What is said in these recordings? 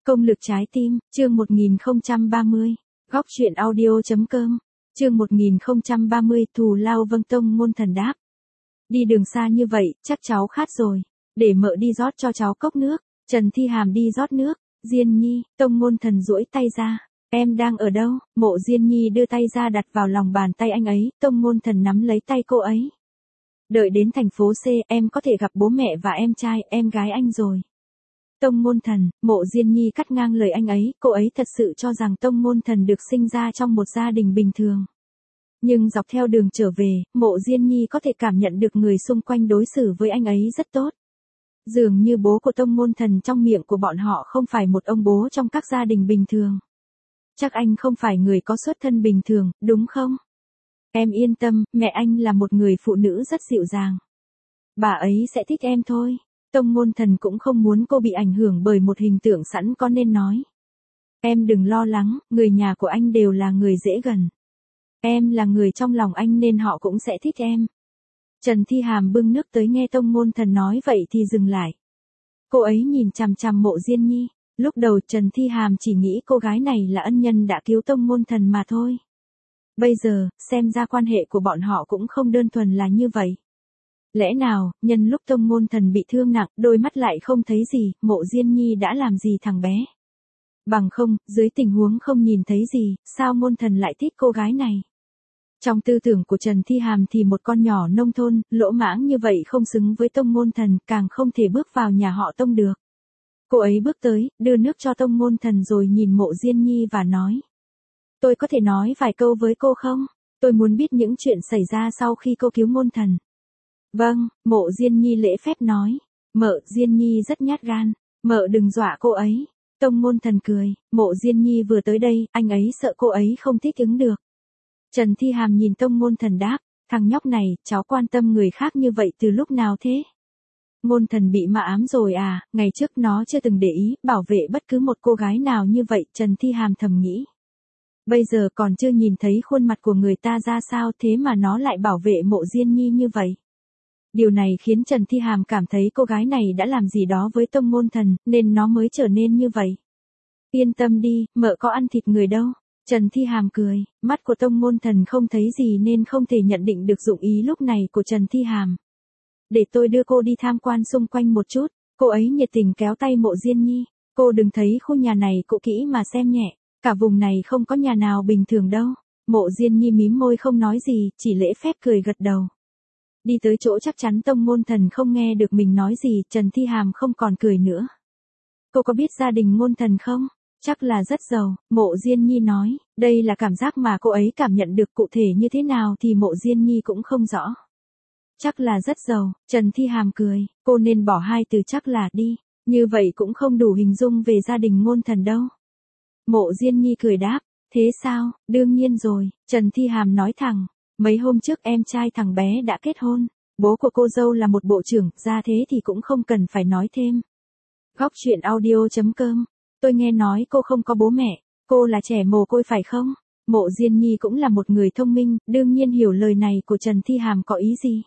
Công lực trái tim, chương 1030. Góc truyện audio.com. Chương 1030 thù lao. Vâng, Tông Môn Thần đáp. Đi đường xa như vậy, chắc cháu khát rồi. Để mợ đi rót cho cháu cốc nước. Trần Thi Hàm đi rót nước. Diên Nhi, Tông Môn Thần duỗi tay ra. Em đang ở đâu? Mộ Diên Nhi đưa tay ra đặt vào lòng bàn tay anh ấy. Tông Môn Thần nắm lấy tay cô ấy. Đợi đến thành phố C, em có thể gặp bố mẹ và em trai, em gái anh rồi. Tông Môn Thần, Mộ Diên Nhi cắt ngang lời anh ấy, cô ấy thật sự cho rằng Tông Môn Thần được sinh ra trong một gia đình bình thường. Nhưng dọc theo đường trở về, Mộ Diên Nhi có thể cảm nhận được người xung quanh đối xử với anh ấy rất tốt. Dường như bố của Tông Môn Thần trong miệng của bọn họ không phải một ông bố trong các gia đình bình thường. Chắc anh không phải người có xuất thân bình thường, đúng không? Em yên tâm, mẹ anh là một người phụ nữ rất dịu dàng. Bà ấy sẽ thích em thôi. Tông Môn Thần cũng không muốn cô bị ảnh hưởng bởi một hình tượng sẵn có nên nói. Em đừng lo lắng, người nhà của anh đều là người dễ gần. Em là người trong lòng anh nên họ cũng sẽ thích em. Trần Thi Hàm bưng nước tới nghe Tông Môn Thần nói vậy thì dừng lại. Cô ấy nhìn chằm chằm Mộ Diên Nhi. Lúc đầu Trần Thi Hàm chỉ nghĩ cô gái này là ân nhân đã cứu Tông Môn Thần mà thôi. Bây giờ, xem ra quan hệ của bọn họ cũng không đơn thuần là như vậy. Lẽ nào, nhân lúc Tông Môn Thần bị thương nặng, đôi mắt lại không thấy gì, Mộ Diên Nhi đã làm gì thằng bé? Bằng không, dưới tình huống không nhìn thấy gì, sao Môn Thần lại thích cô gái này? Trong tư tưởng của Trần Thi Hàm thì một con nhỏ nông thôn, lỗ mãng như vậy không xứng với Tông Môn Thần, càng không thể bước vào nhà họ Tông được. Cô ấy bước tới, đưa nước cho Tông Môn Thần rồi nhìn Mộ Diên Nhi và nói. Tôi có thể nói vài câu với cô không? Tôi muốn biết những chuyện xảy ra sau khi cô cứu Môn Thần. Vâng, Mộ Diên Nhi lễ phép nói. Mợ Diên Nhi rất nhát gan. Mợ đừng dọa cô ấy. Tông Môn Thần cười. Mộ Diên Nhi vừa tới đây, anh ấy sợ cô ấy không thích ứng được. Trần Thi Hàm nhìn Tông Môn Thần đáp. Thằng nhóc này, cháu quan tâm người khác như vậy từ lúc nào thế? Môn Thần bị ma ám rồi à, ngày trước nó chưa từng để ý, bảo vệ bất cứ một cô gái nào như vậy, Trần Thi Hàm thầm nghĩ. Bây giờ còn chưa nhìn thấy khuôn mặt của người ta ra sao thế mà nó lại bảo vệ Mộ Diên Nhi như vậy. Điều này khiến Trần Thi Hàm cảm thấy cô gái này đã làm gì đó với Tông Môn Thần, nên nó mới trở nên như vậy. Yên tâm đi, mợ có ăn thịt người đâu. Trần Thi Hàm cười, mắt của Tông Môn Thần không thấy gì nên không thể nhận định được dụng ý lúc này của Trần Thi Hàm. Để tôi đưa cô đi tham quan xung quanh một chút, cô ấy nhiệt tình kéo tay Mộ Diên Nhi. Cô đừng thấy khu nhà này cũ kỹ mà xem nhẹ, cả vùng này không có nhà nào bình thường đâu. Mộ Diên Nhi mím môi không nói gì, chỉ lễ phép cười gật đầu. Đi tới chỗ chắc chắn Tông Môn Thần không nghe được mình nói gì, Trần Thi Hàm không còn cười nữa. Cô có biết gia đình Môn Thần không? Chắc là rất giàu, Mộ Diên Nhi nói, đây là cảm giác mà cô ấy cảm nhận được, cụ thể như thế nào thì Mộ Diên Nhi cũng không rõ. Chắc là rất giàu, Trần Thi Hàm cười, cô nên bỏ hai từ chắc là đi, như vậy cũng không đủ hình dung về gia đình Môn Thần đâu. Mộ Diên Nhi cười đáp, thế sao, đương nhiên rồi, Trần Thi Hàm nói thẳng. Mấy hôm trước em trai thằng bé đã kết hôn, bố của cô dâu là một bộ trưởng, ra thế thì cũng không cần phải nói thêm. Góc truyện audio.com. Tôi nghe nói cô không có bố mẹ, cô là trẻ mồ côi phải không? Mộ Diên Nhi cũng là một người thông minh, đương nhiên hiểu lời này của Trần Thi Hàm có ý gì.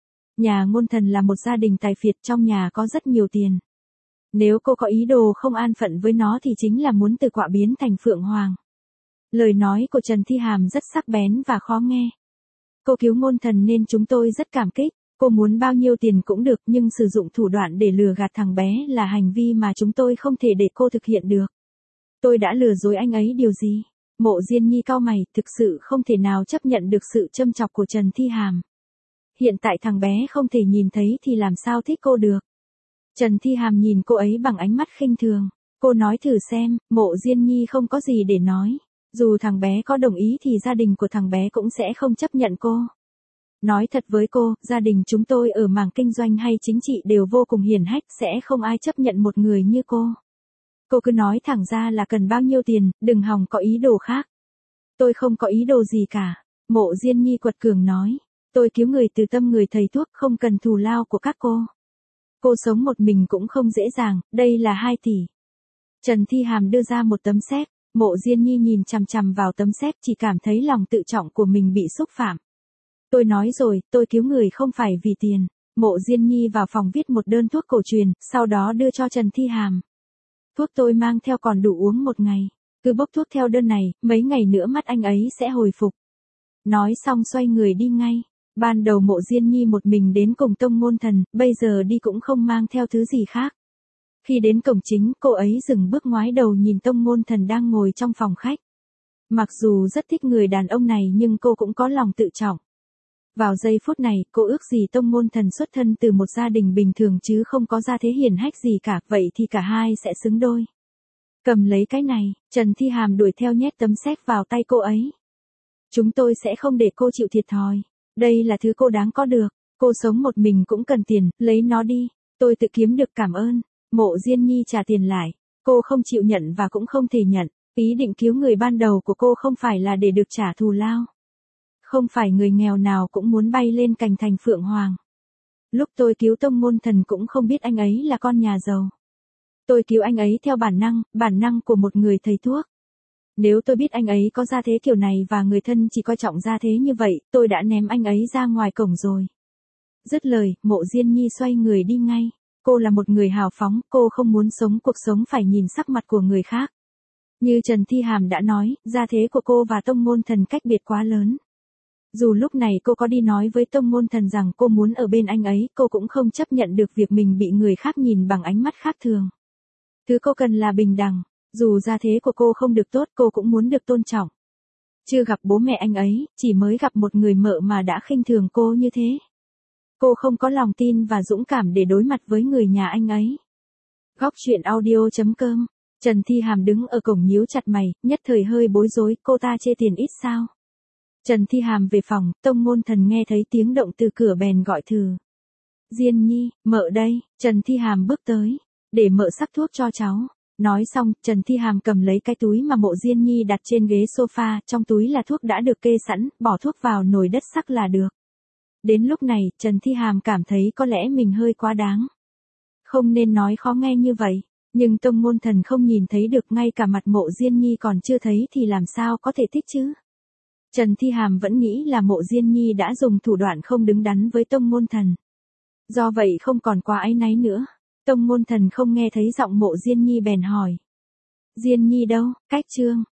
Nhà Môn Thần là một gia đình tài phiệt, trong nhà có rất nhiều tiền. Nếu cô có ý đồ không an phận với nó thì chính là muốn từ quạ biến thành phượng hoàng. Lời nói của Trần Thi Hàm rất sắc bén và khó nghe. Cô cứu Môn Thần nên chúng tôi rất cảm kích, cô muốn bao nhiêu tiền cũng được nhưng sử dụng thủ đoạn để lừa gạt thằng bé là hành vi mà chúng tôi không thể để cô thực hiện được. Tôi đã lừa dối anh ấy điều gì? Mộ Diên Nhi cau mày, thực sự không thể nào chấp nhận được sự châm chọc của Trần Thi Hàm. Hiện tại thằng bé không thể nhìn thấy thì làm sao thích cô được? Trần Thi Hàm nhìn cô ấy bằng ánh mắt khinh thường. Cô nói thử xem, Mộ Diên Nhi không có gì để nói. Dù thằng bé có đồng ý thì gia đình của thằng bé cũng sẽ không chấp nhận cô. Nói thật với cô, gia đình chúng tôi ở mảng kinh doanh hay chính trị đều vô cùng hiển hách, sẽ không ai chấp nhận một người như cô. Cô cứ nói thẳng ra là cần bao nhiêu tiền, đừng hòng có ý đồ khác. Tôi không có ý đồ gì cả. Mộ Diên Nhi quật cường nói. Tôi cứu người từ tâm người thầy thuốc, không cần thù lao của các cô. Cô sống một mình cũng không dễ dàng, đây là 2 tỷ. Trần Thi Hàm đưa ra một tấm séc. Mộ Diên Nhi nhìn chằm chằm vào tấm séc, chỉ cảm thấy lòng tự trọng của mình bị xúc phạm. Tôi nói rồi, tôi cứu người không phải vì tiền. Mộ Diên Nhi vào phòng viết một đơn thuốc cổ truyền, sau đó đưa cho Trần Thi Hàm. Thuốc tôi mang theo còn đủ uống một ngày. Cứ bốc thuốc theo đơn này, mấy ngày nữa mắt anh ấy sẽ hồi phục. Nói xong xoay người đi ngay. Ban đầu Mộ Diên Nhi một mình đến cùng Tông Ngôn Thần, bây giờ đi cũng không mang theo thứ gì khác. Khi đến cổng chính, cô ấy dừng bước ngoái đầu nhìn Tông Ngôn Thần đang ngồi trong phòng khách. Mặc dù rất thích người đàn ông này nhưng cô cũng có lòng tự trọng. Vào giây phút này, cô ước gì Tông Ngôn Thần xuất thân từ một gia đình bình thường chứ không có gia thế hiển hách gì cả, vậy thì cả hai sẽ xứng đôi. Cầm lấy cái này, Trần Thi Hàm đuổi theo nhét tấm séc vào tay cô ấy. Chúng tôi sẽ không để cô chịu thiệt thòi. Đây là thứ cô đáng có được. Cô sống một mình cũng cần tiền, lấy nó đi. Tôi tự kiếm được, cảm ơn. Mộ Diên Nhi trả tiền lại. Cô không chịu nhận và cũng không thể nhận. Ý định cứu người ban đầu của cô không phải là để được trả thù lao. Không phải người nghèo nào cũng muốn bay lên cành thành phượng hoàng. Lúc tôi cứu Tông Ngôn Thần cũng không biết anh ấy là con nhà giàu. Tôi cứu anh ấy theo bản năng của một người thầy thuốc. Nếu tôi biết anh ấy có gia thế kiểu này và người thân chỉ coi trọng gia thế như vậy, tôi đã ném anh ấy ra ngoài cổng rồi. Dứt lời, Mộ Diên Nhi xoay người đi ngay. Cô là một người hào phóng, cô không muốn sống cuộc sống phải nhìn sắc mặt của người khác. Như Trần Thi Hàm đã nói, gia thế của cô và Tông Ngôn Thần cách biệt quá lớn. Dù lúc này cô có đi nói với Tông Ngôn Thần rằng cô muốn ở bên anh ấy, cô cũng không chấp nhận được việc mình bị người khác nhìn bằng ánh mắt khác thường. Thứ cô cần là bình đẳng. Dù gia thế của cô không được tốt, cô cũng muốn được tôn trọng. Chưa gặp bố mẹ anh ấy, chỉ mới gặp một người mợ mà đã khinh thường cô như thế. Cô không có lòng tin và dũng cảm để đối mặt với người nhà anh ấy. Góc truyện audio.com. Trần Thi Hàm đứng ở cổng nhíu chặt mày, nhất thời hơi bối rối, cô ta chê tiền ít sao? Trần Thi Hàm về phòng, Tông Ngôn Thần nghe thấy tiếng động từ cửa bèn gọi thử. Diên Nhi, mợ đây. Trần Thi Hàm bước tới, để mợ sắc thuốc cho cháu. Nói xong, Trần Thi Hàm cầm lấy cái túi mà Mộ Diên Nhi đặt trên ghế sofa, trong túi là thuốc đã được kê sẵn, bỏ thuốc vào nồi đất sắc là được. Đến lúc này, Trần Thi Hàm cảm thấy có lẽ mình hơi quá đáng. Không nên nói khó nghe như vậy, nhưng Tông Ngôn Thần không nhìn thấy được, ngay cả mặt Mộ Diên Nhi còn chưa thấy thì làm sao có thể thích chứ. Trần Thi Hàm vẫn nghĩ là Mộ Diên Nhi đã dùng thủ đoạn không đứng đắn với Tông Ngôn Thần. Do vậy không còn quá áy náy nữa. Tông Ngôn Thần không nghe thấy giọng Mộ Diên Nhi bèn hỏi. Diên Nhi đâu, cách chương.